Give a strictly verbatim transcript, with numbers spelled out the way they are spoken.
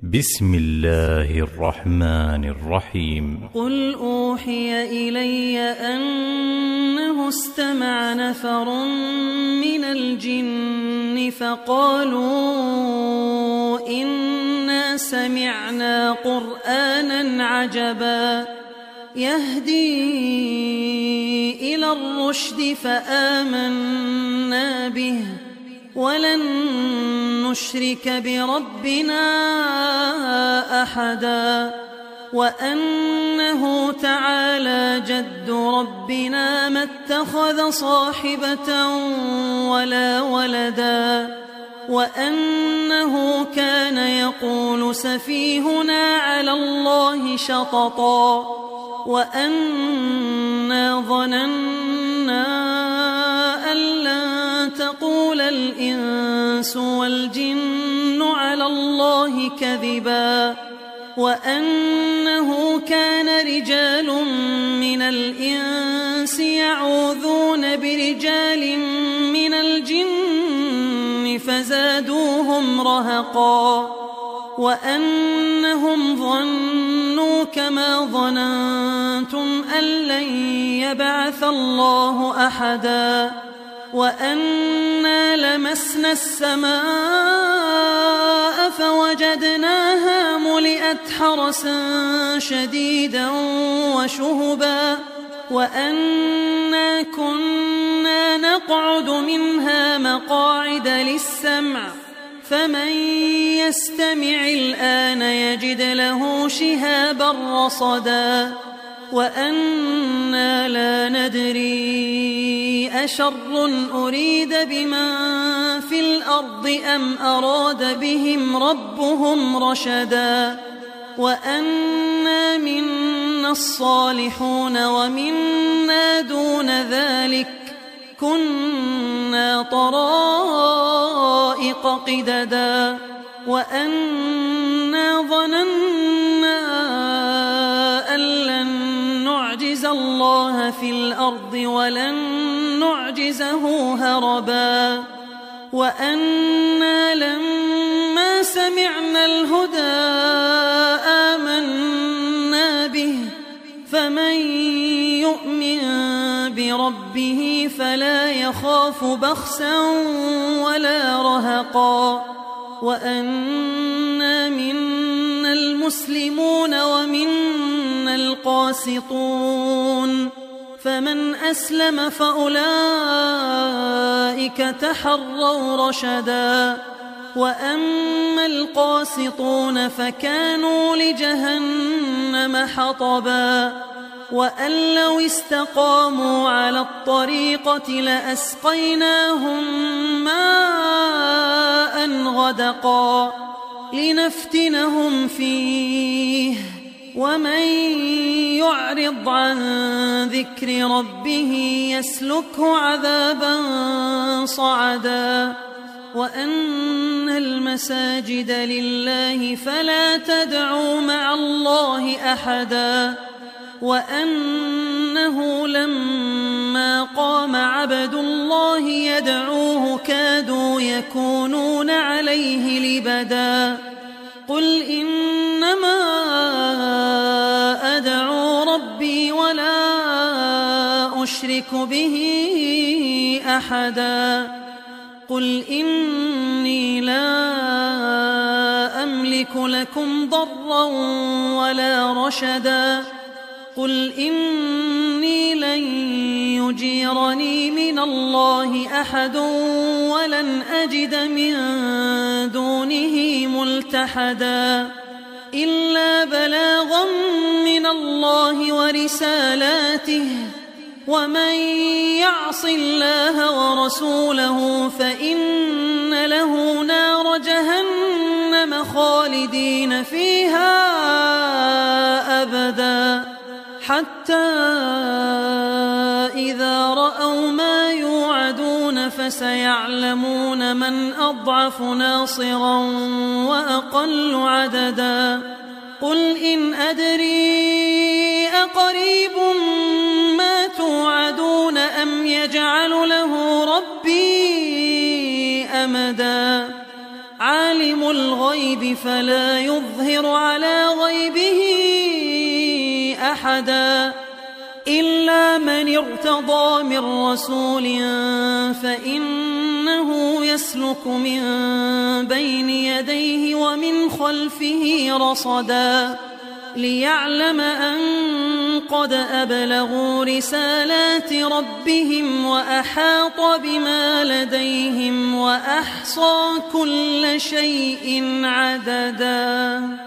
بسم الله الرحمن الرحيم. قل أوحي إلي أنه استمع نفر من الجن فقالوا إنا سمعنا قرآنا عجبا يهدي إلى الرشد فآمنا به ولن نشرك بربنا أحدا وأنه تعالى جد ربنا ما اتخذ صاحبة ولا ولدا وأنه كان يقول سفيهنا على الله شططا وأنا ظننا أن لن تقول الإنس والجن على الله كذبا وأنه كان رجال من الإنس يعوذون برجال من الجن فزادوهم رهقا وأنهم ظنوا كما ظننتم أن لن يبعث الله أحدا وأنا لمسنا السماء فوجدناها ملئت حرسا شديدا وشهبا وأنا كنا نقعد منها مقاعد للسمع فمن يستمع الآن يجد له شهابا رصدا وأنا لا ندري أشر أريد بمن في الأرض أم أراد بهم ربهم رشدا وأنا منا الصالحون ومنا دون ذلك كنا طرائق قددا وأنا ظننا أن لن نعجز الله في الأرض ولن نعجزه هربا وأنا لما سمعنا الهدى آمنا به فمن يؤمن بربه فلا يخاف بخسا ولا رهقا وأنا منا المسلمون ومنا القاسطون فمن أسلم فأولئك تحروا رشدا وأما القاسطون فكانوا لجهنم حطبا وأن لو استقاموا على الطريقة لأسقيناهم ماء غدقا لنفتنهم فيه ومن يعرض عن ذكر ربه يسلكه عذابا صعدا وأن المساجد لله فلا تدعوا مع الله أحدا وأنه لما قام عبد الله يدعوه كادوا يكونون عليه لبدا قل إنما أدعو ربي ولا أشرك به أحدا قل إني لا أملك لكم ضرا ولا رشدا قل إني لن يجيرني من الله أحد ولن أجد من دونه ملتحدا إلا بلاغا من الله ورسالاته ومن يعص الله ورسوله فإن له نار جهنم خالدين فيها أبدا حتى إذا رأوا ما يوعدون فسيعلمون من أضعف ناصرا وأقل عددا قل إن أدري أقريب ما توعدون أم يجعل له ربي أمدا عالم الغيب فلا يظهر على غيبه أحدا إلا من ارتضى من رسول فإنه يسلك من بين يديه ومن خلفه رصدا ليعلم أن قد أبلغوا رسالات ربهم وأحاط بما لديهم وأحصى كل شيء عددا.